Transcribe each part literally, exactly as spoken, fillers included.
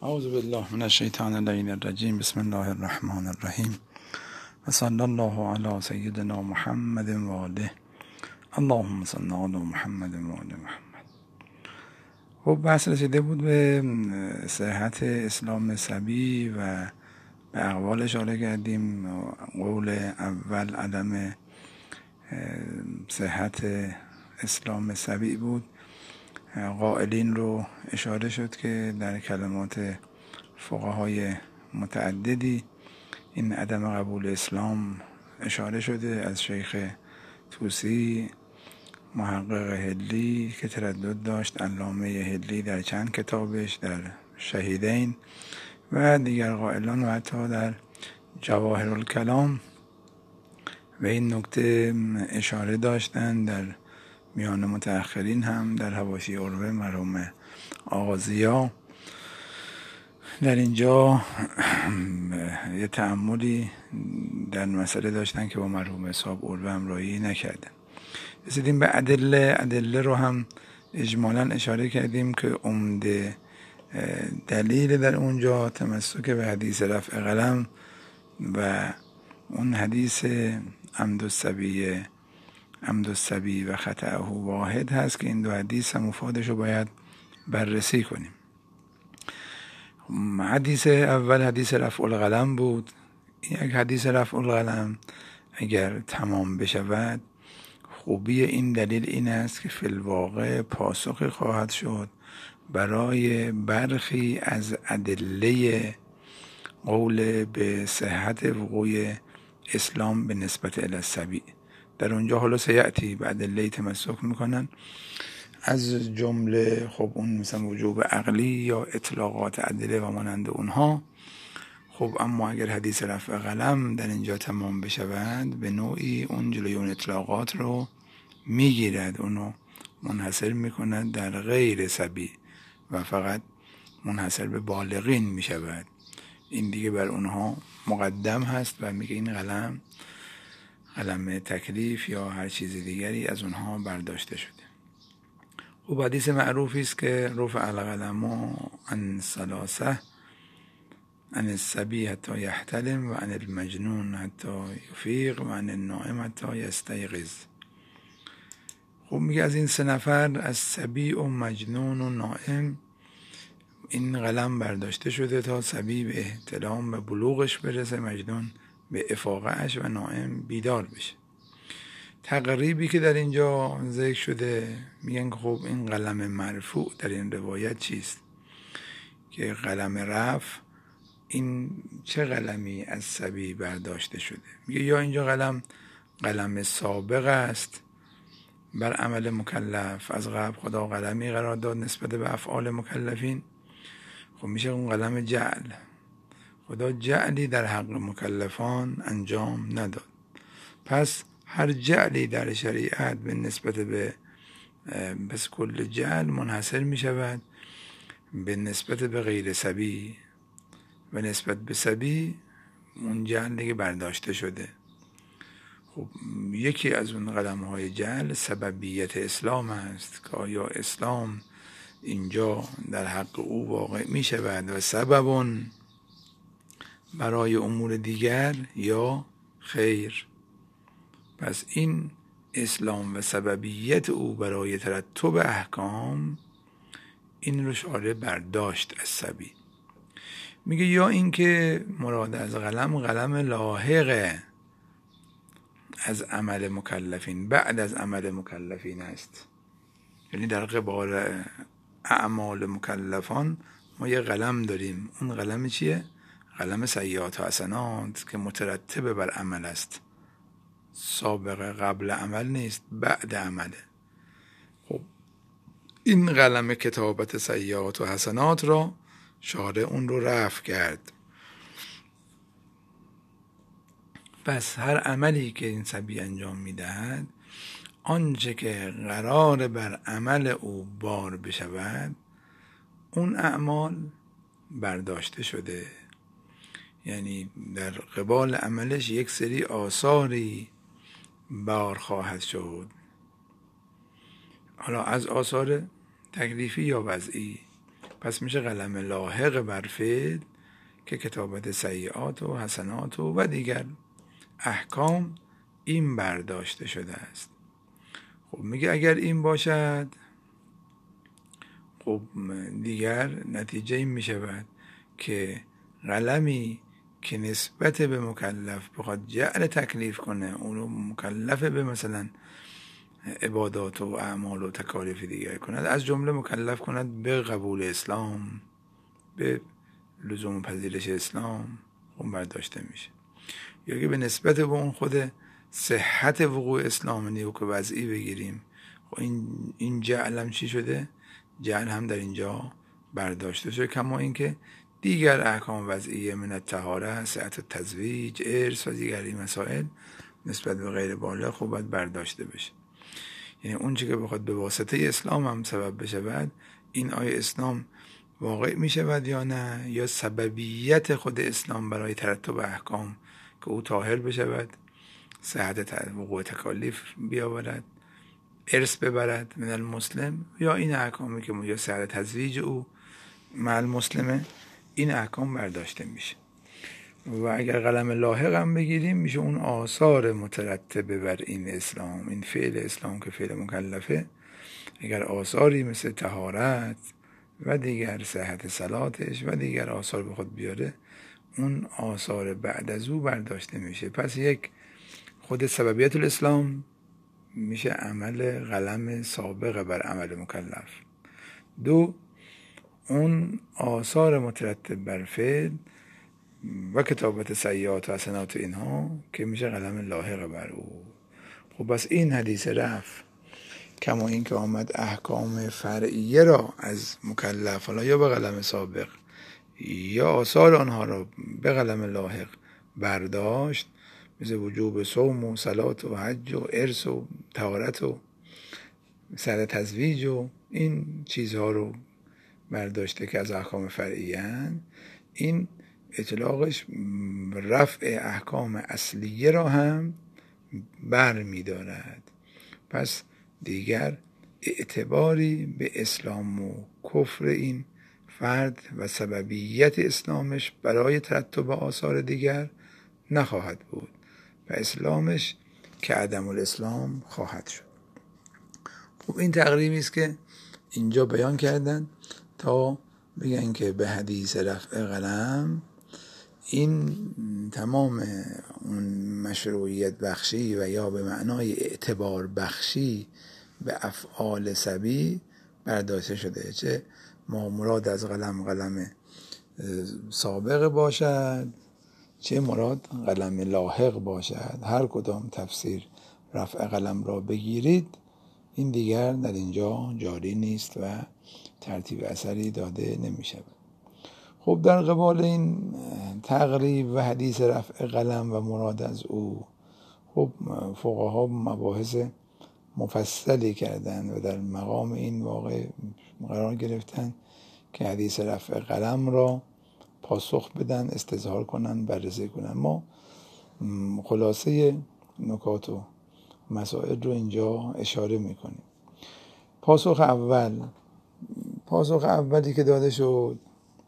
اعوذ بالله من الشیطان اللعین الرجیم. بسم الله الرحمن الرحیم و صلی الله علی سیدنا محمد و آله. اللهم صل علی محمد و آل محمد. خب بحث رسیده بود به صحت اسلام صبی و به اقوال اشاره کردیم. قول اول عدم صحت اسلام صبی بود. قائلین رو اشاره شد که در کلمات فقهای متعددی این عدم قبول اسلام اشاره شده، از شیخ طوسی، محقق هلی که تردد داشت، علامه هلی در چند کتابش، در شهیدین و دیگر قائلان و حتی در جواهرالکلام و این نکته اشاره داشتند. در میان متأخرین هم در حواشی عروه مرحوم آغازیا در اینجا یه تأملی در مسئله داشتن که با مرحوم صاحب عروه همراهی نکردن. رسیدیم به ادله. ادله رو هم اجمالا اشاره کردیم که عمده دلیل در اونجا تمسک به حدیث رفع قلم و اون حدیث عمد الصبی عمد الصبی و خطأه واحد هست که این دو حدیث هم مفادش رو باید بررسی کنیم. حدیث اول حدیث رفع القلم بود. یک حدیث رفع القلم اگر تمام بشود، خوبی این دلیل این است که فی الواقع پاسخ خواهد شد برای برخی از ادله قول به صحت وقوع اسلام به نسبت الی الصبی. در اونجا حالا سیعتی به ادله تمسک میکنن، از جمله خب اون مثلا وجوب عقلی یا اطلاقات ادله و مانند اونها. خب اما اگر حدیث رفع قلم در اینجا تمام بشود، به نوعی اون جلوی اون اطلاقات رو میگیرد، اونو منحصر میکند در غیر صبی و فقط منحصر به بالغین میشود. این دیگه بر اونها مقدم هست و میگه این قلم قلم تکلیف یا هر چیز دیگری از اونها برداشته شده. و حدیث معروفی است که رفع القلم عن ثلاثه، عن الصبی حتی یحتلم و عن المجنون حتی یفیق و عن النائم حتی یستیقظ. خب میگه از این سه نفر، از صبی و مجنون و نائم، این قلم برداشته شده تا صبی به احتلام و بلوغش برسه، مجنون به افاقهش و نائم بیدار بشه. تقریبی که در اینجا ذکر شده میگن که خب این قلم مرفوع در این روایت چیست؟ که قلم رفع این چه قلمی از صبی برداشته شده؟ میگه یا اینجا قلم قلم سابق است بر عمل مکلف، از قبل خدا قلمی قرار داد نسبت به افعال مکلفین. خب میشه اون قلم جعل. خدا جعلی در حق مکلفان انجام نداد، پس هر جعلی در شریعت به نسبت به بس کل جعل منحصر می شود به نسبت به غیر صبی و نسبت به صبی اون جعل دیگه برداشته شده. خب یکی از اون قلم های جعل سببیت اسلام است که آیا اسلام اینجا در حق او واقع می شود و سببون برای امور دیگر یا خیر. پس این اسلام و سببیت او برای ترتب احکام، این رو شارع برداشت از صبی. میگه یا اینکه مراد از قلم قلم لاحق از عمل مکلفین، بعد از عمل مکلفین است. یعنی در قبال اعمال مکلفان ما یه قلم داریم. اون قلم چیه؟ قلم سیئات و حسنات که مترتب بر عمل است، سابق قبل عمل نیست، بعد عمله. خب این قلم کتابت سیئات و حسنات را شارع اون رو رفع کرد. پس هر عملی که این صبی انجام میدهد، آنچه که قرار بر عمل او بار بشود، اون اعمال برداشته شده. یعنی در قبال عملش یک سری آثاری بار خواهد شد، حالا از آثار تکلیفی یا وضعی. پس میشه قلم لاحق بر فعل که کتابت سیئات و حسنات و, و دیگر احکام این برداشته شده است. خب میگه اگر این باشد، خب دیگر نتیجه این میشود که قلمی که نسبت به مکلف بخواد جعل تکلیف کنه، اونو مکلف به مثلا عبادات و اعمال و تکالیف دیگر کند، از جمله مکلف کند به قبول اسلام، به لزوم پذیرش اسلام، اون برداشته میشه. یا که به نسبت به اون خود صحت وقوع اسلام نیوک وضعی بگیریم، خب این این جعل هم چی شده؟ جعل هم در اینجا برداشته شده. کما اینکه دیگر احکام وضعیه من الطهاره، صحت التزویج، ارث و دیگر این مسائل نسبت به غیر بالغ خب باید برداشته بشه. یعنی اون چی که بخواد به واسطه اسلام هم سبب بشه، بعد این آیه اسلام واقع می شود یا نه، یا سببیت خود اسلام برای ترتب احکام که او طاهر بشود، صحت وقوع تکالیف بیاورد، ارث ببرد من المسلم، یا این احکامی که یا صحت تزویج او مع المسلمه، این احکام برداشته میشه. و اگر قلم لاحق هم بگیریم میشه اون آثار مترتبه بر این اسلام، این فعل اسلام که فعل مکلفه، اگر آثاری مثل طهارت و دیگر صحت صلاتش و دیگر آثار به خود بیاره، اون آثار بعد از او برداشته میشه. پس یک، خود سببیت الاسلام میشه عمل قلم سابق بر عمل مکلف. دو، اون آثار مترتب بر فعل و کتابت سیئات و حسنات اینها که میشه قلم لاحق بر او. خب بس این حدیث رفع، کما این که آمد احکام فرعیه را از مکلف، حالا یا به قلم سابق یا آثار آنها را به قلم لاحق برداشت، مثل وجوب صوم و صلات و حج و ارث و طهارت و سر تزویج و این چیزها رو برداشته که از احکام فرعیه هن، این اطلاقش رفع احکام اصلیه را هم بر می دارد. پس دیگر اعتباری به اسلام و کفر این فرد و سببیت اسلامش برای ترتب آثار دیگر نخواهد بود و اسلامش که عدم الاسلام خواهد شد. خب این تقریبی است که اینجا بیان کردن تا بگن که به حدیث رفع قلم این تمام اون مشروعیت بخشی و یا به معنای اعتبار بخشی به افعال سبی برداشته شده، چه ما مراد از قلم قلم سابق باشد چه مراد قلم لاحق باشد. هر کدام تفسیر رفع قلم را بگیرید، این دیگر در اینجا جاری نیست و ترتیب اثری داده نمی شود. خب در قبال این تقریب و حدیث رفع قلم و مراد از او، خب فقها مباحث مفصلی کردن و در مقام این واقع قرار گرفتن که حدیث رفع قلم را پاسخ بدن، استظهار کنن، بررسی کنن. ما خلاصه نکات و مسائل رو اینجا اشاره میکنیم. پاسخ اول، پاسخ اولی که داده شد،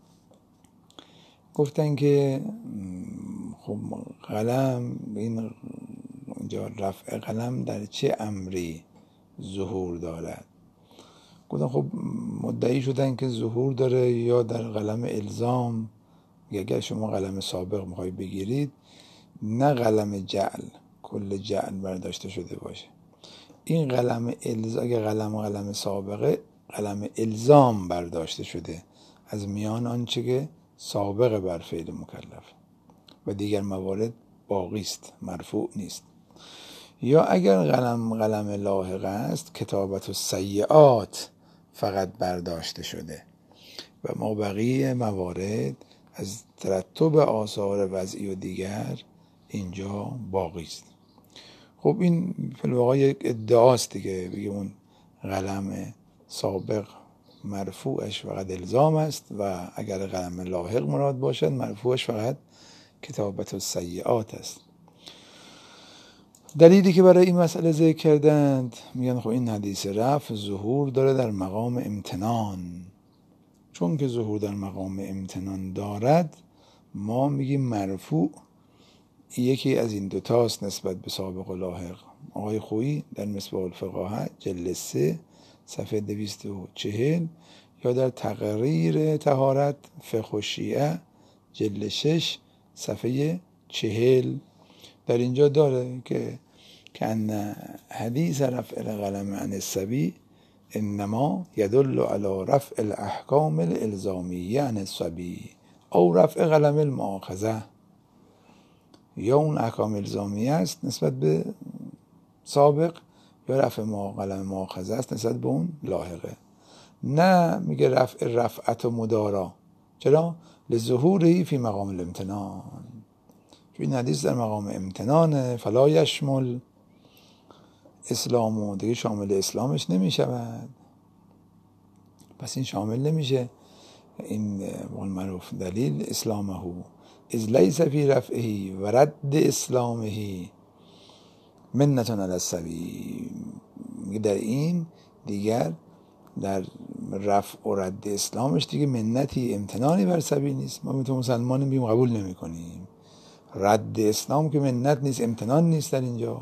گفتن که خب قلم، این اینجا رفع قلم در چه امری ظهور دارد؟ گفتن خب مدعی شدن که ظهور داره یا در قلم الزام، اگر شما قلم سابق میخوای بگیرید نه قلم جعل، کل جعل برداشته شده باشه. این قلم الزام، اگر قلم قلم سابقه، قلم الزام برداشته شده از میان آنچه که سابق بر فعل مکلف و دیگر موارد باقی است، مرفوع نیست. یا اگر قلم قلم لاحق است، کتابت السیئات فقط برداشته شده و ما بقیه موارد از ترتب آثار وضعی و دیگر اینجا باقی است. خب این فی الواقع یک ادعاست دیگه، بگه اون قلم سابق مرفوعش فقط الزام است و اگر قلم لاحق مراد باشد مرفوعش فقط کتابت السیئات است. دلیلی که برای این مسئله ذکر کردند، میگن خب این حدیث رفع ظهور داره در مقام امتنان، چون که ظهور در مقام امتنان دارد ما میگیم مرفوع. یکی از این دوتاست نسبت به سابق و لاحق. آقای خویی در مصباح الفقاهه جلد سه صفحه دویست و چهل، یا در تقریر طهارت فقه الشیعه جلد شش صفحه چهل در اینجا داره که کأن حدیث رفع القلم عن الصبی انما یدل علی رفع الاحکام الالزامیه عن الصبی او رفع قلم المؤاخذه. یا اون احکام الزامیه است نسبت به سابق، یا رفع قلم مؤاخذه است نسبت به اون لاحقه. نه میگه رفع رفعت و مدارا. چرا؟ لظهوری فی مقام الامتنان. این حدیث در مقام امتنانه، فلا یشمل اسلامو، دیگه شامل اسلامش نمیشود. پس این شامل نمیشه این معروف دلیل اسلامه اذ لیس فی رفعه و رد اسلامه منتون علی الصبی. در این دیگر در رفع و رد اسلامش دیگه منتی امتنانی بر صبی نیست. ما میتونیم مسلمان بیم قبول نمی کنیم. رد اسلام که منت نیست، امتنان نیست در اینجا.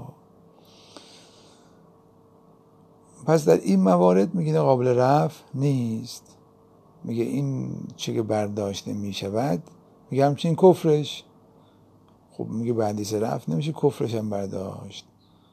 پس در این موارد میگه قابل رفع نیست. میگه این چه که برداشته میشود، میگه همچنین کفرش. خب میگه به حدیث رفع نمیشه کفرش هم برداشت.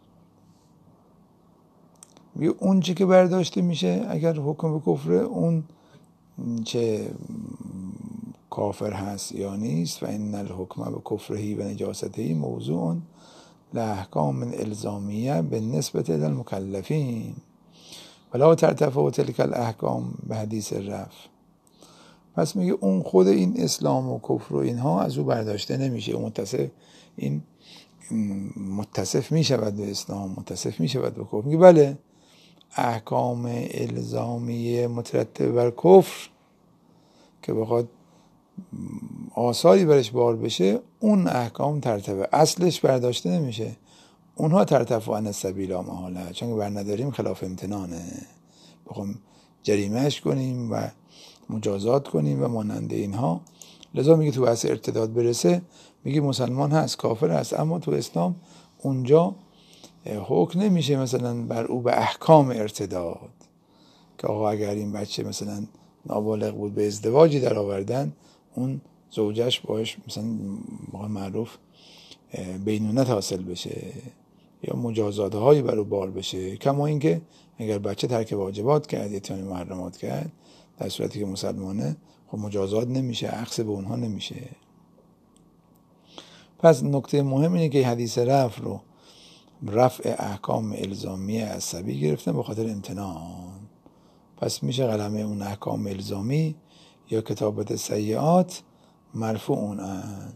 میگه اون چه که برداشته میشه اگر حکم به کفره، اون چه کافر هست یا نیست. و این الحکم به کفرهی و نجاستهی موضوع لأحکام الزامیه به نسبت المکلفین ولا ترتفع تلک الاحکام به حدیث رفع. پس میگه اون خود این اسلام و کفر و اینها از او برداشته نمیشه. متصف این متصف میشود به اسلام، متصف میشود به کفر. میگه بله احکام الزامیه مترتب بر کفر که بخواد آثاری برش بار بشه، اون احکام ترتبه اصلش برداشته نمیشه. اونها ترتفع عن السبیل محاله، چون بر نداریم خلاف امتنانه، بخوام جریمهش کنیم و مجازات کنیم و مانند اینها. لذا میگه تو بحث ارتداد برسه، میگه مسلمان هست کافر هست، اما تو اسلام اونجا حکم نمیشه مثلا بر او به احکام ارتداد که آقا اگر این بچه مثلا نابالغ بود به ازدواجی در آوردن، اون زوجش باش مثلا معروف بینونت حاصل بشه یا مجازات هایی بر او بار بشه. کما اینکه اگر بچه ترک واجبات کرد یا اتیان محرمات کرد، در صورتی که مسلمانه، خب مجازات نمیشه، اخذ به اونها نمیشه. پس نکته مهم اینه که حدیث رفع رو رفع احکام الزامی عصبی گرفتن به خاطر امتنان. پس میشه قلمه اون احکام الزامی یا کتابت سیئات مرفوعون.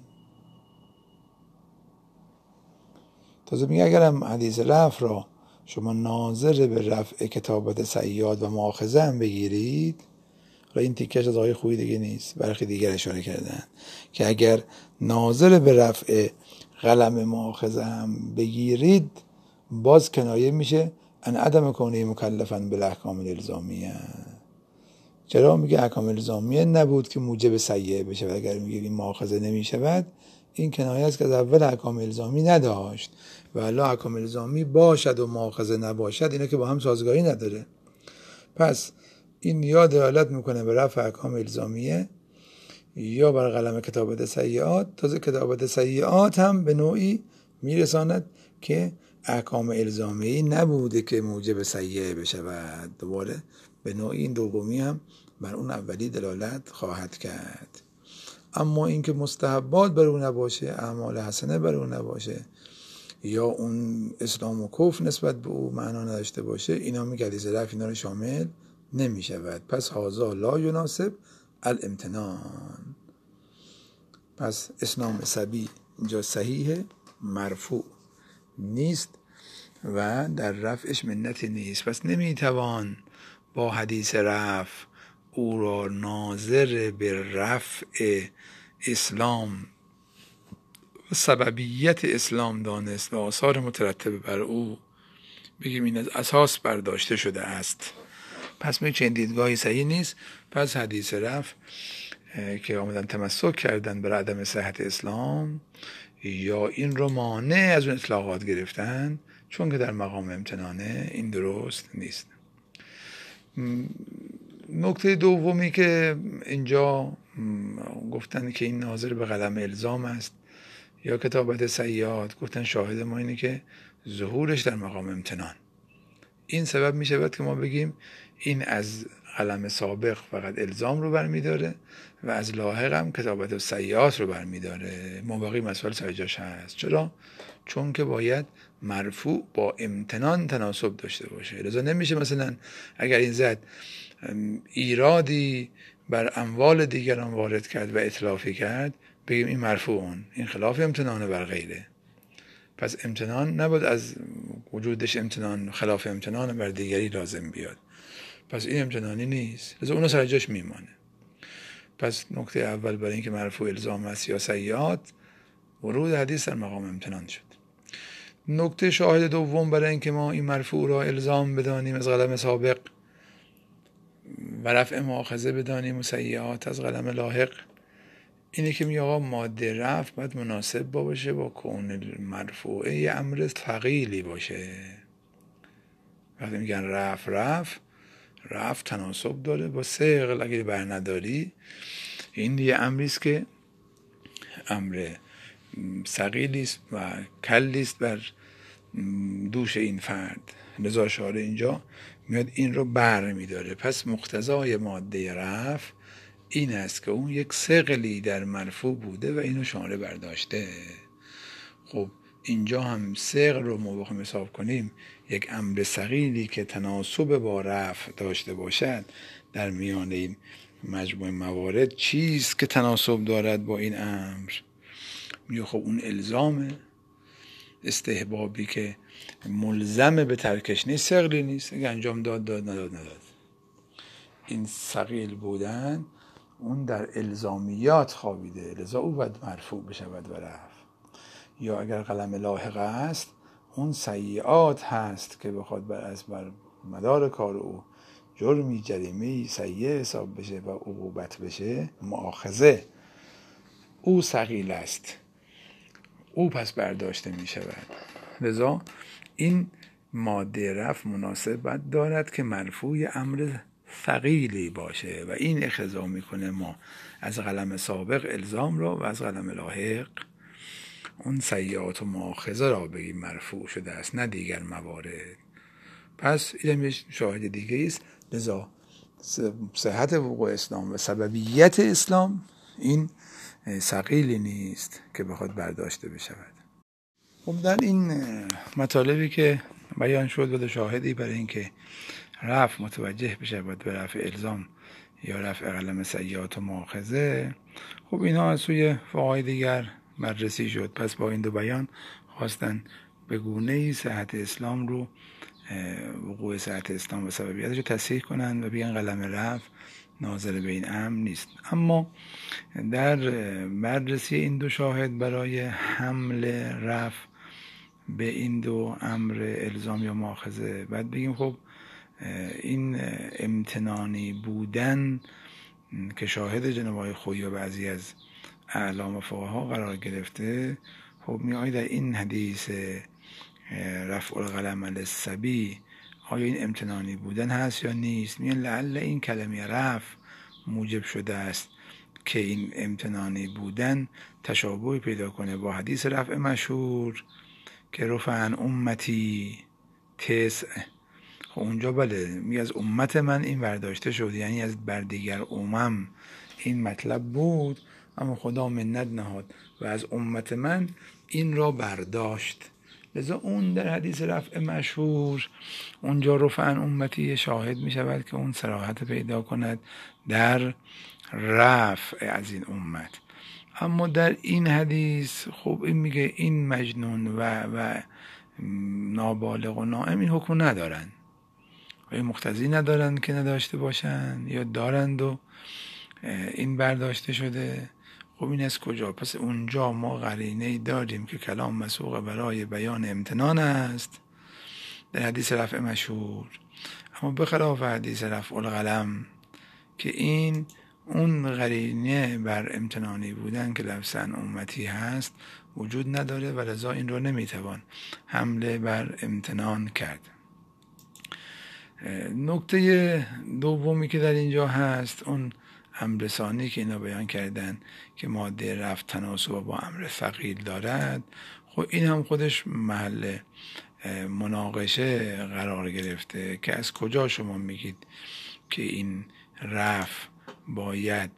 تازه میگه اگرم حدیث رفع را شما ناظر به رفع کتابت سیئات و مؤاخذه هم بگیرید، را این تیکش از آقای خویی دیگه نیست، برخی دیگر اشاره کردن که اگر ناظر به رفع قلم مؤاخذه هم بگیرید، باز کنایه میشه ان عدم کونه مکلفا بالاحکام الالزامیه. چرا؟ میگه احکام الزامیه نبود که موجب سیئه بشه، و اگر میگه مؤاخذه نمیشود، این کنایه است که از اول احکام الزامی نداشت و الا احکام الزامی باشد و مؤاخذه نباشد، اینا که با هم سازگاری نداره. پس این یا دلالت میکنه به رفع احکام الزامیه یا بر قلم کتابت سیئات. تازه کتابت سیئات هم به نوعی میرساند که احکام الزامی نبوده که موجب سیئه بشه و دوباره به نوعی این دومی هم بر اون اولی دلالت خواهد کرد. اما اینکه مستحبات بر اون نباشه، اعمال حسنه بر اون نباشه، یا اون اسلام و کفر نسبت به او معنا نداشته باشه، اینا میگه حدیث رفع اینا رو شامل نمیشود. پس هذا لا یناسب الامتنان. پس اسلام صبی اینجا صحیح مرفوع نیست و در رفعش منتی نیست. پس نمیتوان با حدیث رفع او را ناظر به رفع اسلام و سببیت اسلام دانست و آثار مترتب بر او بگیم این از اساس برداشته شده است پس میگه چنین دیدگاهی صحیح نیست. پس حدیث رفع که آمدن تمسک کردن بر عدم صحت اسلام یا این رو مانع از اون اطلاقات گرفتن، چون که در مقام امتنانه، این درست نیست. نکته دومی که اینجا گفتن که این ناظر به قلم الزام است یا کتابت سیئات، گفتن شاهد ما اینه که ظهورش در مقام امتنان. این سبب می شود که ما بگیم این از قلم سابق فقط الزام رو برمیداره و از لاحق هم کتابت و سیئات رو برمیداره. مابقی مسئله سر جاش هست. چرا؟ چون که باید مرفوع با امتنان تناسب داشته باشه. لذا نمیشه مثلا اگر این زد ایرادی بر اموال دیگران وارد کرد و اتلافی کرد، بگیم این مرفوعون، این خلاف امتنانه بر غیره. پس امتنان نباید از وجودش امتنان خلاف امتنان بر دیگری لازم بیاد. پس این امتنانی نیست، لذا اونو سر جاش میمانه. پس نکته اول برای اینکه مرفوع الزام است یا سیئات، ورود حدیث در مقام امتنان شد. نکته شاهد دوم برای اینکه ما این مرفوع را الزام بدانیم از قلم سابق و رفع مؤاخذه بدانیم و سیئات از قلم لاحق، اینه که می آقا ماده رفع باید مناسب باشه با کون مرفوعه امر ثقیلی باشه. وقتی میگن رفع رفع رفع تناسب داره با ثقل. اگه بر نداری، این یه امری است که امر ثقیلی است و کلی است بر دوش این فرد. لذا شارع اینجا میاد این رو بر میداره. پس مقتضای ماده رفع این است که اون یک ثقلی در مرفوع بوده و اینو شارع برداشته. خب اینجا هم ثقل رو ما بخوایم حساب کنیم، یک امر ثقیلی که تناسب با رفع داشته باشد در میان این مجموع موارد، چیست که تناسب دارد با این امر؟ میگه خب اون الزامه، استحبابی که ملزم به ترکش نیست، ثقلی نیست. اگه انجام داد داد، نداد نداد. این ثقیل بودن اون در الزامیات خوابیده، لذا او باید مرفوع بشود و رفع. یا اگر قلم لاحقه است، اون سیئات هست که بخواد بر از بر مدار کار او جرمی جریمه‌ای سیئه حساب بشه و عقوبت بشه، مؤاخذه، او ثقیل است، او پس برداشته می شود. لذا این ماده رفع مناسبت دارد که مرفوع امر ثقیلی باشه و این اقتضا میکنه ما از قلم سابق الزام را و از قلم لاحق اون سیئات و مؤاخذه را بگیم مرفوع شده است، نه دیگر موارد. پس این یه شاهد دیگه است. لذا صحت وقوع اسلام و سببیت اسلام این ثقیلی نیست که بخواد برداشته بشود. خب در این مطالبی که بیان شد و شاهدی برای اینکه رفع متوجه بشود به رفع الزام یا رفع قلم سیئات و مؤاخذه، خب اینا از سوی فقهای دیگر بررسی شد. پس با این دو بیان خواستن به گونه‌ای صحت اسلام رو، وقوع صحت اسلام و سببیتش رو تصحیح کنند و بگن قلم رفع ناظر به این امر نیست. اما در بررسی این دو شاهد برای حمل رفع به این دو امر الزام یا مؤاخذه، بعد بگیم خب این امتنانی بودن که شاهد جناب آقای خویی و بعضی از اعلام فقها قرار گرفته، خب می آید در این حدیث رفع القلم علی الصبی آیا این امتنانی بودن هست یا نیست؟ میگن لعل این کلمه رفع موجب شده است که این امتنانی بودن تشابه پیدا کنه با حدیث رفع مشهور که رفع عن امتی تسع. خب اونجا بله میگه از امت من این برداشته شد، یعنی از بر دیگر امم این مطلب بود، اما خدا منت نهاد و از امت من این را برداشت. لذا اون در حدیث رفع مشهور اونجا رفع عن امتی شاهد می شود که اون صراحت پیدا کند در رفع از این امت. اما در این حدیث خب این میگه این مجنون و و نابالغ و نائم این حکم ندارن، آیا مقتضی ندارن که نداشته باشن یا دارند و این برداشته شده؟ خب این از کجا؟ پس اونجا ما قرینه داریم که کلام مسوق برای بیان امتنان است، در حدیث رفع مشهور. اما به خلاف حدیث رفع القلم که این اون قرینه بر امتنانی بودن که لفظاً امتی هست وجود نداره و لذا این رو نمیتوان حمله بر امتنان کرد. نکته دومی که در اینجا هست اون امر ثانی که اینا بیان کردن که ماده رفع تناسب با امر ثقیل دارد. خب این هم خودش محل مناقشه قرار گرفته که از کجا شما میگید که این رفع باید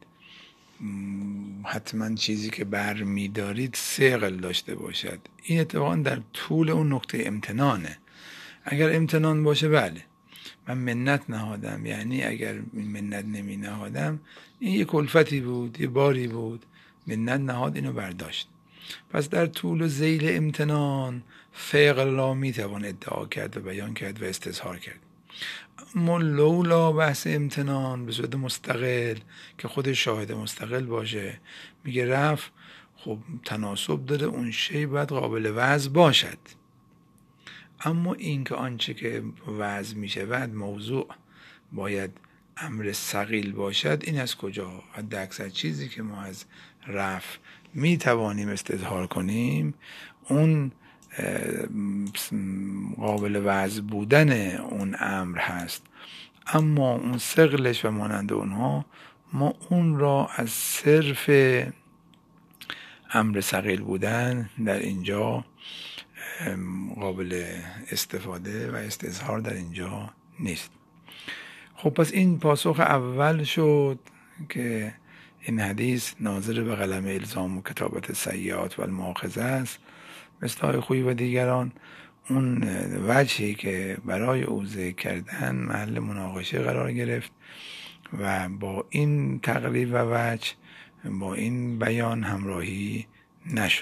حتما چیزی که بر میدارید ثقل داشته باشد. این اتفاقا در طول اون نقطه امتنانه. اگر امتنان باشه بله من منت نهادم، یعنی اگر منت نمی نهادم این یه کلفتی بود، یه باری بود، منت نهاد اینو برداشت. پس در طول و ذیل امتنان ثقل را می توان ادعا کرد و بیان کرد و استظهار کرد. اما لولا بحث امتنان به صورت مستقل که خود شاهد مستقل باشه میگه رفع خب تناسب داره، اون شی باید قابل وضع باشد. اما این که آنچه که وضع میشه بعد موضوع باید امر ثقیل باشد، این از کجا؟ حد اکثر چیزی که ما از رفع می توانیم استظهار کنیم اون قابل وضع بودن اون امر هست. اما اون ثقلش و مانند اونها ما اون را از صرف امر ثقیل بودن در اینجا قابل استفاده و استظهار در اینجا نیست. خب پس این پاسخ اول شد که این حدیث ناظر به قلم الزام و کتابت سیئات و المؤاخذه است. مثل های خویی و دیگران اون وجهی که برای او ذکر کردن محل مناقشه قرار گرفت و با این تقریب و وجه با این بیان همراهی نشد.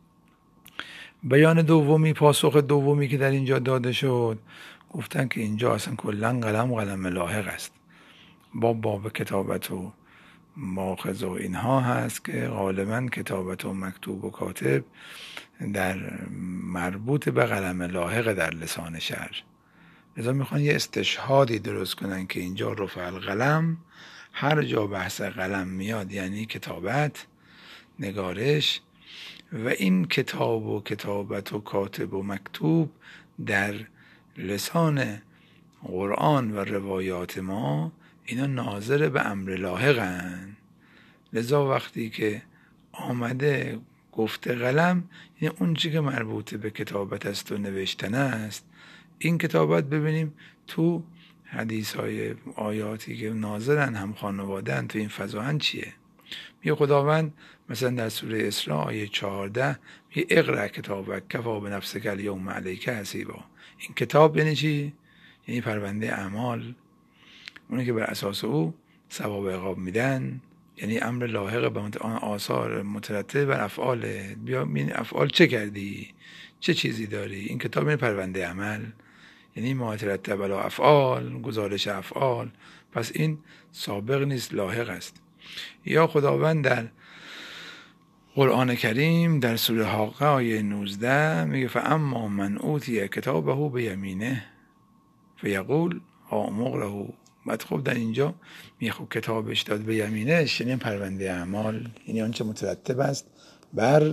بیان دومی، پاسخ دومی که در اینجا داده شد، گفتن که اینجا اصلا کلن قلم قلم لاحق است. باب باب کتابت و مؤاخذه و اینها هست که غالبا کتابت و مکتوب و کاتب در مربوط به قلم لاحق در لسان شعر. لذا میخوان یه استشهادی درست کنن که اینجا رفع القلم هر جا بحث قلم میاد یعنی کتابت، نگارش، و این کتاب و کتابت و کاتب و مکتوب در لسان قرآن و روایات ما اینا ناظر به امر لاحقن. لذا وقتی که آمده گفته قلم یعنی اون چی که مربوط به کتابت است و نوشتن است. این کتابت ببینیم تو حدیث های آیاتی که ناظرن هم خانوادن تو این فضاهن چیه؟ میگه خداوند مثلا در سوره اسراء آیه چهارده میگه اقرأ کتابک کفی بنفسک الیوم علیک حسیبا. این کتاب یعنی چی؟ یعنی پرونده اعمال، اونی که بر اساس او ثواب عقاب میدن، یعنی امر لاحق به آن آثار مترتب بر افعال. بیا این افعال چه کردی؟ چه چیزی داری؟ این کتاب یعنی پرونده عمل، یعنی ما ترتب علی افعال، گزارش افعال. پس این سابق نیست، لاحق است. یا خداوند در قرآن کریم در سوره حاقه آیه نوزده میگه فاما من اوتی کتابه بیمینه فیقول ها مقرء. بعد خب در اینجا میگه خب کتابش داد به یمینش یعنی پرونده اعمال، یعنی آنچه مترتب است بر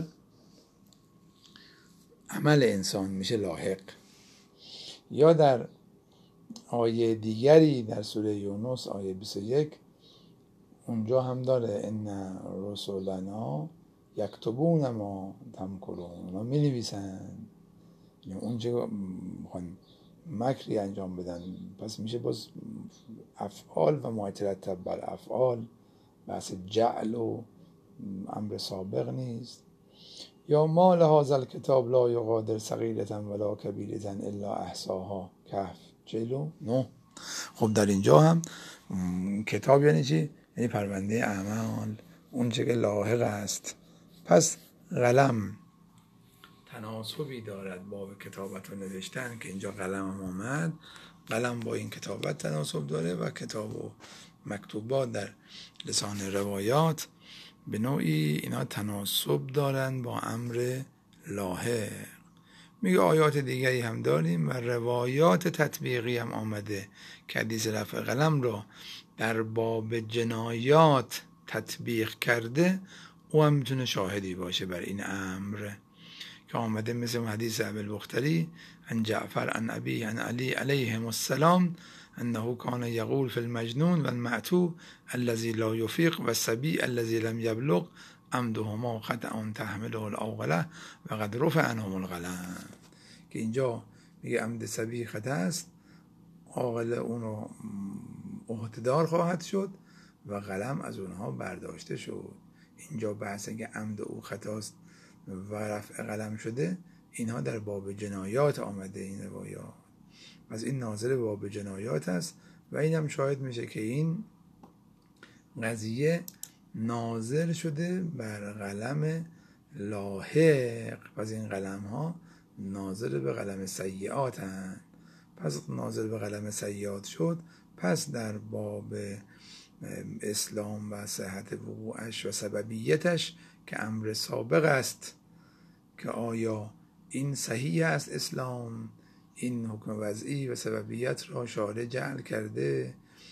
عمل انسان میشه لاحق. یا در آیه دیگری در سوره یونس آیه بیست و یک اونجا هم داره ان رسولنا یکتبون ما تمکرون، اونا می نویسن یعنی اونجا مکری انجام بدن. پس میشه باز افعال و ما یترتب بر افعال، بحث جعل و امر سابق نیست. یا ما لهذا الکتاب لا یغادر صغیرة ولا کبیرة الا احصاها کهف چهل و نه. خب در اینجا هم کتاب یعنی چی؟ یعنی پرونده اعمال، اون چه که لاحق است. پس قلم تناسبی دارد با کتابت و نوشتن که اینجا قلم هم آمد. قلم با این کتابت تناسب داره و کتاب و مکتوبات در لسان روایات به نوعی اینا تناسب دارن با امر لاحق. میگه آیات دیگری هم داریم و روایات تطبیقی هم آمده که حدیث رفع قلم را در باب جنایات تطبیق کرده، او هم میتونه شاهدی باشه بر این امر که آمده، مثل حدیث ابوالبختری عن جعفر عن ابیه عن علی علیهم السلام انه کان یقول فی المجنون والمعتوه الذی لا یفیق والصبی الذی لم یبلغ عمدهما خطأ تحمله العاقله و قد رفع عنهم القلم. که اینجا میگه عمد صبی خطا است، عاقله اونو عهده‌دار خواهد شد و قلم از اونها برداشته شد. اینجا بحث اگه عمد او خطاست و رفع قلم شده، اینها در باب جنایات آمده این روایات، از این ناظر باب جنایات است و این هم شاهد میشه که این قضیه ناظر شده بر قلم لاحق، پس این قلم ها ناظر به قلم سیئات هستند. پس ناظر به قلم سیئات شد، پس در باب اسلام و صحت وقوعش و سببیتش که امر سابق است که آیا این صحیح است، اسلام این حکم وضعی و سببیت را شارع جعل کرده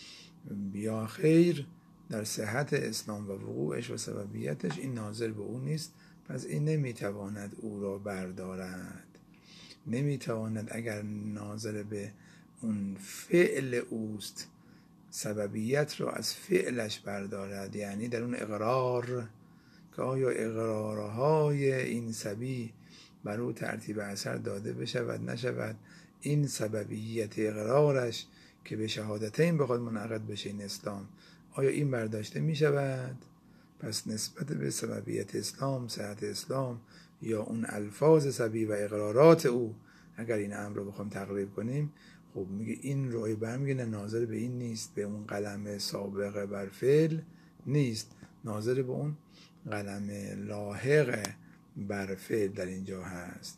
یا خیر، در صحت اسلام و وقوعش و سببیتش این ناظر به او نیست، پس این نمیتواند او را بردارد. نمیتواند اگر ناظر به اون فعل اوست سببیت را از فعلش بردارد، یعنی در اون اقرار که آیا اقرارهای این صبی بر او ترتیب اثر داده بشود نشود، این سببیت اقرارش که به شهادتین بخواد منعقد بشه این اسلام، آیا این برداشته می شود؟ پس نسبت به سببیت اسلام، صحت اسلام یا اون الفاظ صبی و اقرارات او اگر این امر رو بخوام تقریب کنیم، خب میگه این روی برمیگه ناظر به این نیست، به اون قلم سابقه بر فعل نیست، ناظر به اون قلم لاحق بر فعل در اینجا هست.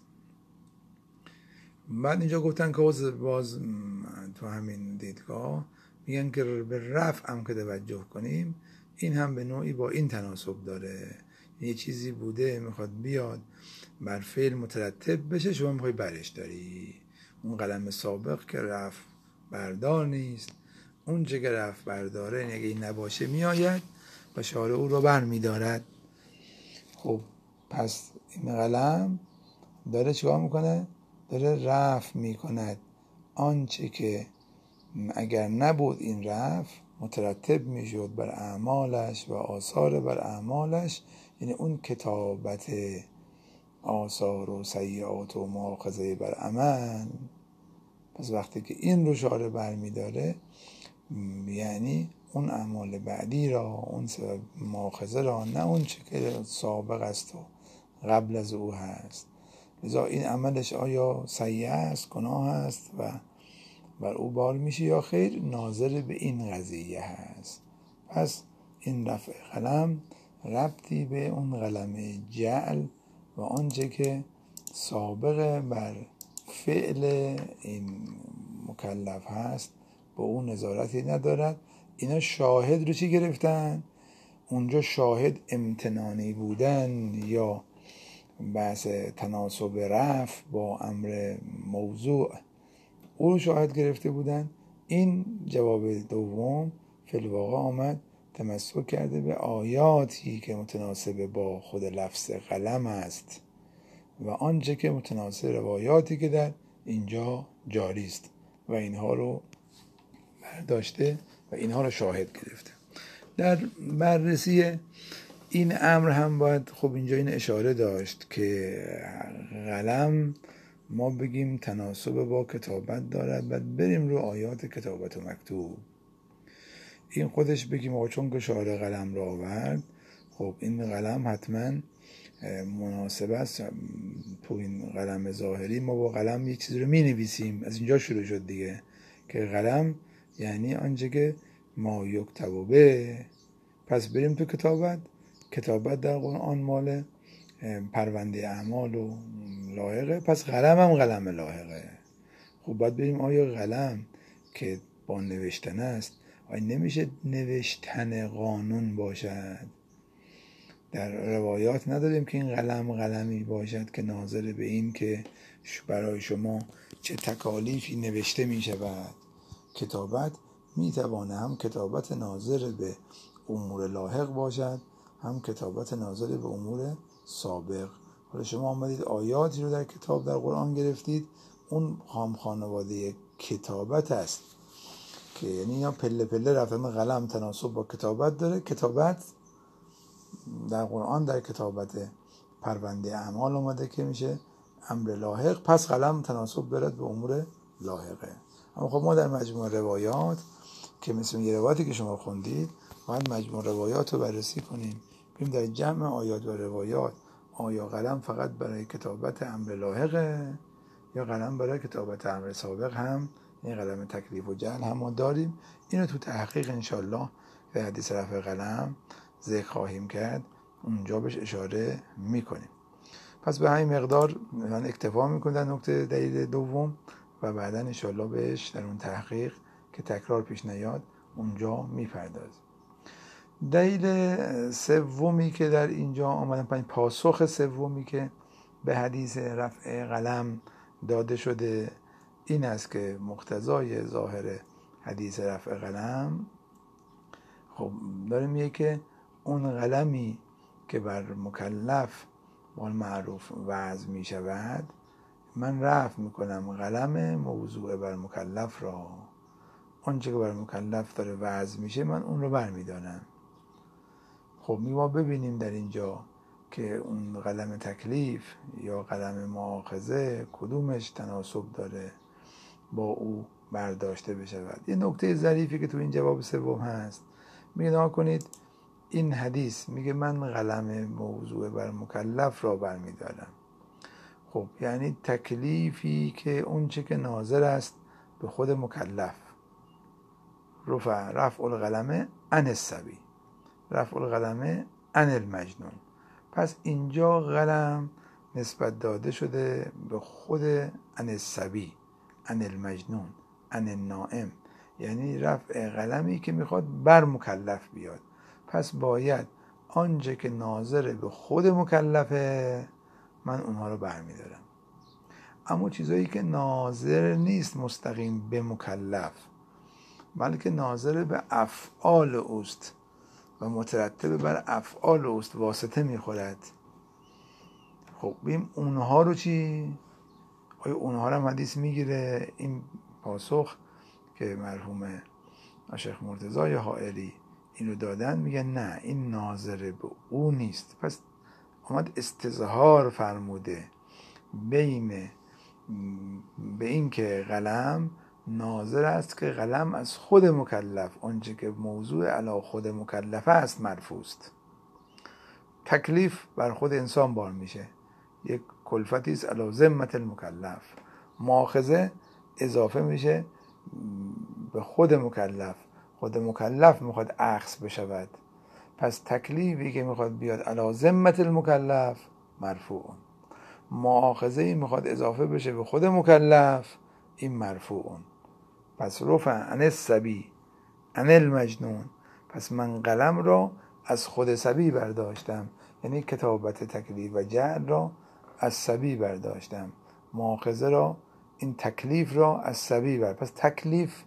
بعد اینجا گفتن که باز تو همین دیدگاه میگن که به رفع هم که توجه کنیم، این هم به نوعی با این تناسب داره، یه چیزی بوده میخواد بیاد بر فعل مترتب بشه، شما میخوای برش داری، اون قلم سابق که رفع بردار نیست، اون چه که رفع برداره اگه این نباشه میآید و شارع او رو بر میدارد. خب پس این قلم داره چیکار میکنه؟ داره رفع میکند آنچه که اگر نبود این رفع مترتب میشد بر اعمالش و آثار بر اعمالش، یعنی اون کتابت آثار و سیئات و مؤاخذه بر عمل. پس وقتی که این رو شارع بر میداره، یعنی اون اعمال بعدی را، اون سبب مؤاخذه را، نه اون چه که سابق است و قبل از او هست. لذا این عملش آیا سیئه است، گناه است و بر او بار میشه یا خیر، ناظر به این قضیه هست. پس این رفع قلم ربطی به اون قلم جعل و آنچه که سابق بر فعل این مکلف هست با اون نظارتی ندارد. اینا شاهد رو چی گرفتن؟ اونجا شاهد امتنانی بودن یا بحث تناسب رفع با امر موضوع او رو شاهد گرفته بودن. این جواب دوم فی الواقع آمد تمسک کرده به آیاتی که متناسب با خود لفظ قلم است و آنچه که متناسب روایاتی که در اینجا جاری است و اینها رو برداشته و اینها رو شاهد گرفته. در بررسی این امر هم باید خب اینجا این اشاره داشت که قلم ما بگیم تناسب با کتابت دارد، بعد بریم رو آیات کتابت و مکتوب. این خودش بگیم آقا چون که شارع قلم را آورد، خب این قلم حتما مناسب است. تو این قلم ظاهری ما با قلم یک چیز رو می نویسیم، از اینجا شروع شد دیگه که قلم یعنی آنچه که ما یکتب به. پس بریم تو کتابت. کتابت در قرآن مال پرونده اعمال و لاحقه، پس قلم هم قلم لاحقه. خب باید بریم آیا قلم که با نوشتن است آیا نمیشه نوشتن قانون باشد؟ در روایات نداریم که این قلم قلمی باشد که ناظر به این که برای شما چه تکالیفی نوشته می شود. کتابت می توانه هم کتابت ناظر به امور لاحق باشد، هم کتابت ناظر به امور سابق. حالا شما آمدید آیاتی رو در کتاب در قرآن گرفتید، اون هم خانواده کتابت است که یعنی اینا پله پله رفتن. قلم تناسب با کتابت داره. کتابت در قرآن در کتابت پرونده اعمال اومده که میشه امر لاحق، پس قلم تناسب دارد به امور لاحقه. اما خب ما در مجموع روایات که مثل یه روایتی که شما خوندید باید مجموع روایات رو بررسی کنیم، ببینیم در جمع آیات و روایات آیا قلم فقط برای کتابت امر لاحقه یا قلم برای کتابت امر سابق هم، این قلم تکلیف و جعل هم ما داریم. اینو تو تحقیق انشالله به حدیث رفع قلم ذکر خواهیم کرد، اونجا بهش اشاره میکنیم. پس به همین مقدار من اکتفا میکنم در نکته دلیل دوم و بعدا انشالله بهش در اون تحقیق که تکرار پیش نیاد اونجا میپردازیم. دلیل سومی که در اینجا آمدن، پاسخ سومی که به حدیث رفع قلم داده شده این است که مقتضای ظاهر حدیث رفع قلم خب داره میگه که اون قلمی که بر مکلف با معروف وضع می شود، من رفع میکنم قلم موضوع بر مکلف را، آنچه که بر مکلف داره وضع میشه من اون رو بر میدارم. خب ما ببینیم در اینجا که اون قلم تکلیف یا قلم مؤاخذه کدومش تناسب داره با او برداشته بشود. یه نکته ظریفی که تو این جواب سوم هست، میگه نگاه کنید این حدیث میگه من قلم موضوع بر مکلف را برمیدارم. خب یعنی تکلیفی که اون چه که ناظر است به خود مکلف، رفع رفع القلم عن الصبی، رفع القلم عن المجنون. پس اینجا قلم نسبت داده شده به خود عن الصبی، عن المجنون، عن النائم، یعنی رفع قلمی که میخواد بر مکلف بیاد. پس باید آنچه که ناظر به خود مکلفه من اونها رو برمیدارم. اما چیزایی که ناظر نیست مستقیم به مکلف بلکه ناظر به افعال اوست و مترتب بر افعال اوست واسطه میخورد، خب بیم اونها رو چی؟ آیا اونها رو هم حدیث میگیره؟ این پاسخ که مرحوم شیخ مرتضی حائری این رو دادن میگن نه، این ناظر به او نیست. پس اومد استظهار فرموده بین به این که قلم ناظر است که قلم از خود مکلف، آنچه که موضوع علی خود مکلف است مرفوع است. تکلیف بر خود انسان بار میشه، یک کلفتی است علی ذمة المکلف. مؤاخذه اضافه میشه به خود مکلف، خود مکلف میخواد اخذ بشود. پس تکلیفی که میخواد بیاد علی ذمة المکلف مرفوع، مؤاخذه‌ای میخواد اضافه بشه به خود مکلف این مرفوع. پس رفع عن الصبی عن المجنون، پس من قلم را از خود صبی برداشتم، یعنی کتابت تکلیف و جعل را از صبی برداشتم، مؤاخذه را این تکلیف را از صبی برداشتم. پس تکلیف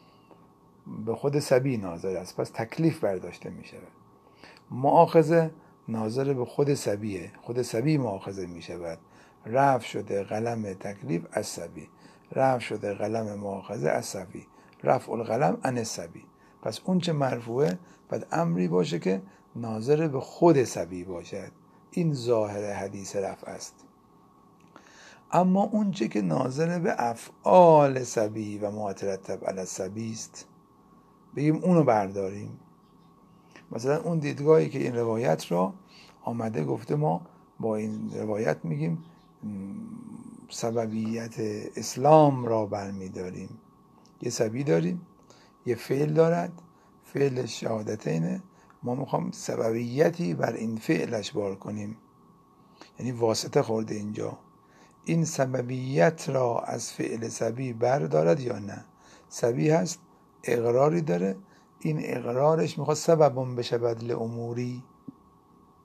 به خود صبی ناظر است، پس تکلیف برداشته می شود. مؤاخذه ناظر به خود صبیه، خود صبی مؤاخذه می شود. رفع شده قلم تکلیف از صبی، رفع شده قلم مؤاخذه از صبی، رفع القلم عن الصبی. پس اون چه مرفوعه باید امری باشه که ناظر به خود صبی باشد. این ظاهر حدیث رفع است. اما اون چه که ناظر به افعال صبی و ما ترتب علی الصبی است بگیم اونو برداریم. مثلا اون دیدگاهی که این روایت را آمده گفته ما با این روایت میگیم سببیت اسلام را برمیداریم. یه صبی داریم، یه فعل دارد، فعل شهادتینه، ما میخوام سببیتی بر این فعلش بار کنیم، یعنی واسطه خورده اینجا. این سببیت را از فعل صبی بردارد یا نه؟ صبی هست، اقراری داره، این اقرارش میخواد سببون بشه بدل اموری،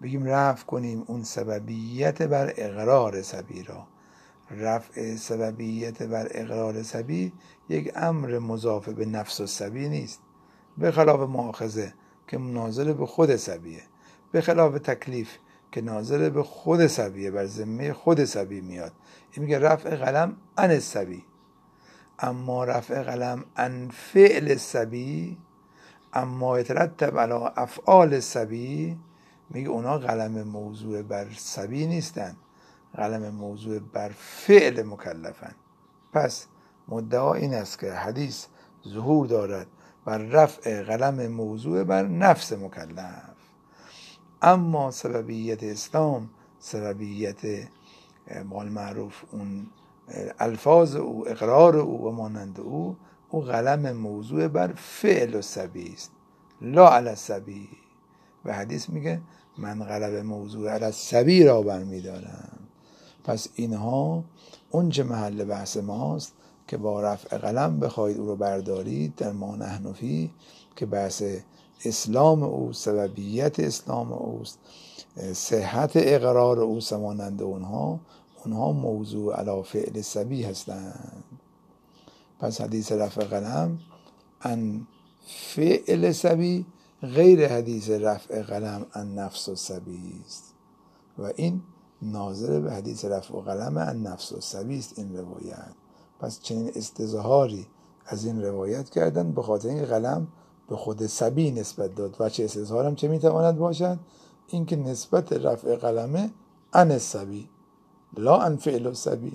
بگیم رفع کنیم اون سببیت بر اقرار سبی را. رفع سببیت بر اقرار سبی یک امر مضاف به نفس و سبی نیست، به خلاف مؤاخذه که ناظر به خود سبیه، به خلاف تکلیف که ناظر به خود سبیه، بر ذمه خود سبی میاد. این میگه رفع قلم عن السبی. اما رفع قلم عن فعل السبی، اما یترتب علی افعال السبی، میگه اونا قلم موضوع بر سبی نیستن، قلم موضوع بر فعل مکلفن. پس مدعا این است که حدیث ظهور دارد بر رفع قلم موضوع بر نفس مکلف. اما سببیت اسلام، سببیت مال معروف اون الفاظ او، اقرار او و مانند او، او قلم موضوع بر فعل و سبی است، لا علی السبی. و حدیث میگه من قلم موضوع علی السبی را برمیدارم. پس اینها اون چه محل بحث ماست که با رفع قلم بخواید او رو بردارید در ما نحن فیه، که بحث اسلام او، سببیت اسلام اوست، صحت اقرار او مانند اونها، اونها موضوع علی فعل سبی هستند. پس حدیث رفع قلم عن فعل سبی غیر حدیث رفع قلم عن نفس و سبی است و این ناظر به حدیث رفع قلم عن نفس و سبی است این روایت. پس چنین استظهاری از این روایت کردن به خاطر این قلم به خود سبی نسبت داد. و چه استظهار هم چه میتواند باشد؟ این که نسبت رفع قلمه عن السبی لا عن فعل السبی.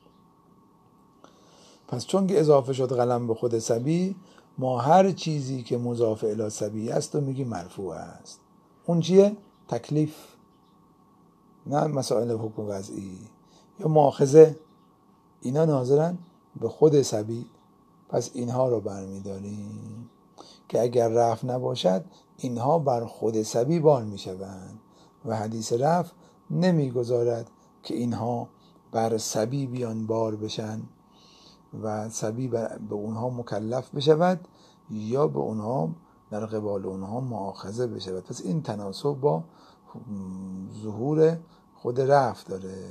پس چون که اضافه شد قلم به خود سبی، ما هر چیزی که مضاف الی سبی است و میگی مرفوع است. اون چیه؟ تکلیف، نه مسائل حکم وضعی یا مؤاخذه، اینا ناظرن به خود سبی. پس اینها رو برمیداریم که اگر رفع نباشد اینها بر خود سبی بار میشوند و حدیث رفع نمیگذارد که اینها بر سبی بیان بار بشن و سبی به اونها مکلف بشود یا به اونها در قبال اونها مؤاخذه بشود. پس این تناسب با ظهور خود رفع داره.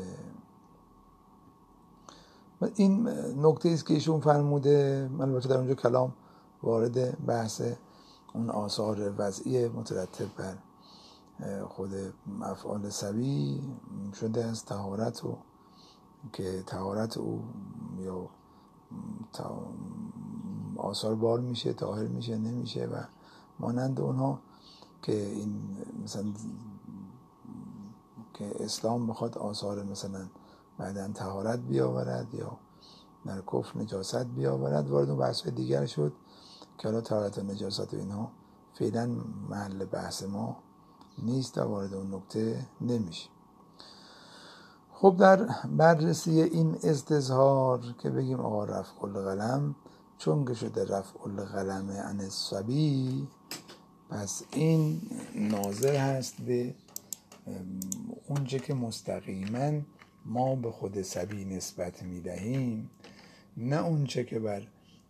این نکته است که ایشون فرموده. البته در اونجا کلام وارد بحث اون آثار وضعی مترتب بر خود افعال سبی شده از طهارت و که طهارت او یا آثار بار میشه، طاهر میشه نمیشه و مانند اونها، که این مثلا که اسلام بخواد آثار مثلا بعدن طهارت بیاورد یا در کفر نجاست بیاورد، وارد اون بحث دیگر شد که حالا طهارت و نجاست و اینها فعلا محل بحث ما نیست و وارد اون نکته نمیشه. خب در بررسی این استظهار که بگیم آقا رفع القلم چون که شده رفع القلم عن السبی، پس این ناظر هست به اونچه که مستقیما ما به خود سبی نسبت میدهیم، نه اونچه که بر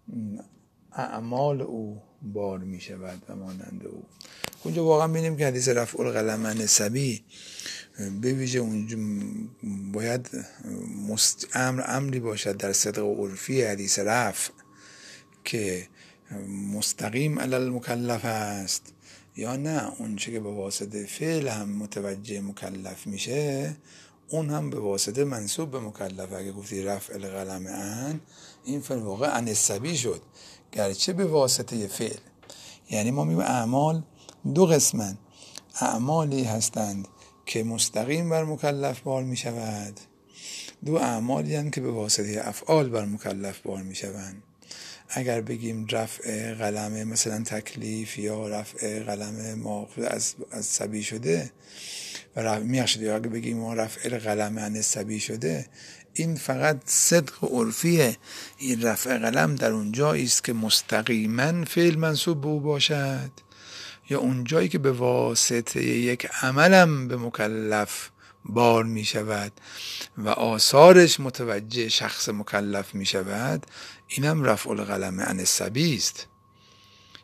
اعمال او بار میشود و مانند او. اونجا واقعا ببینیم که حدیث رفع القلم عن السبی به ویژه اونجا باید مست... امر امری باشد در صدق و عرفی حدیث رفع که مستقیم علی المکلف است، یا نه اونچه که به واسطه فعل هم متوجه مکلف میشه اون هم به واسطه منسوب به مکلف. اگه گفتی رفع القلم عن، این فعل واقع عن السبی شد گرچه به واسطه فعل. یعنی ما میگیم اعمال دو قسمن، اعمالی هستند که مستقیم بر مکلف بار می شود، دو اعمالی هستند که به واسطه افعال بر مکلف بار می شوند. اگر بگیم رفع قلم مثلا تکلیف یا رفع قلم ماخوذ از از سبی شده و رفع میخشد، یا اگر بگیم ما رفع قلم عن سبی شده، این فقط صدق و عرفیه. این رفع قلم در اون جایی است که مستقیما فعل منصوب به او باشد، یا اون جایی که به واسطه یک عملم به مکلف بار می شود و آثارش متوجه شخص مکلف می شود، اینم رفع القلم عن السبی است.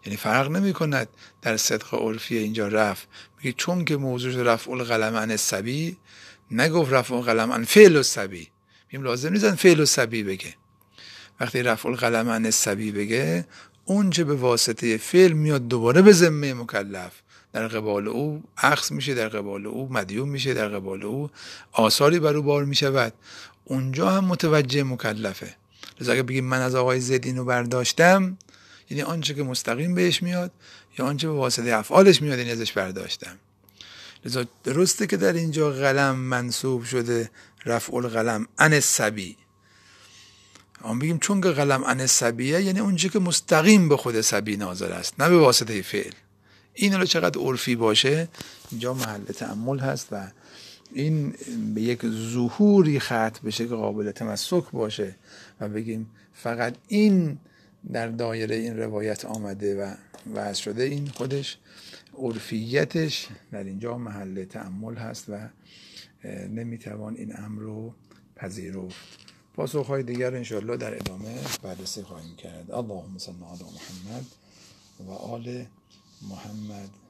یعنی فرق نمی کند در صدق عرفی اینجا رفع، میگه چون که موضوع رفع القلم عن الصبی، نگفت رفع القلم عن فعل الصبی. میگم لازم نیست فعل الصبی بگه. وقتی رفع القلم عن الصبی بگه، اون چه به واسطه فعل میاد دوباره به ذمه مکلف، در قبال او اخذ میشه، در قبال او مدیون میشه، در قبال او آثاری بر او بار میشود، اونجا هم متوجه مکلفه. لذا اگه بگیم من از آقای زید اینو برداشتم، یعنی آنچه که مستقیم بهش میاد یا آنچه به واسطه افعالش میاد یعنی ازش برداشتم. لذا درسته که در اینجا قلم منصوب شده رفع القلم عن الصبی، اما بگیم چون که قلم عن الصبیه یعنی اونچه که مستقیم به خود صبی نازل است، نه به واسطه فعل. این حالا چقدر عرفی باشه اینجا محل تأمل هست و این به یک ظهوری ختم بشه که قابل تمسک باشه و بگیم فقط این در دایره این روایت آمده و وضع شده، این خودش عرفیتش در اینجا محل تأمل هست و نمیتوان این امر رو پذیرفت. پاسخهای دیگر انشاءالله در ادامه بررسی خواهیم کرد. اللهم صل علی محمد و آل محمد.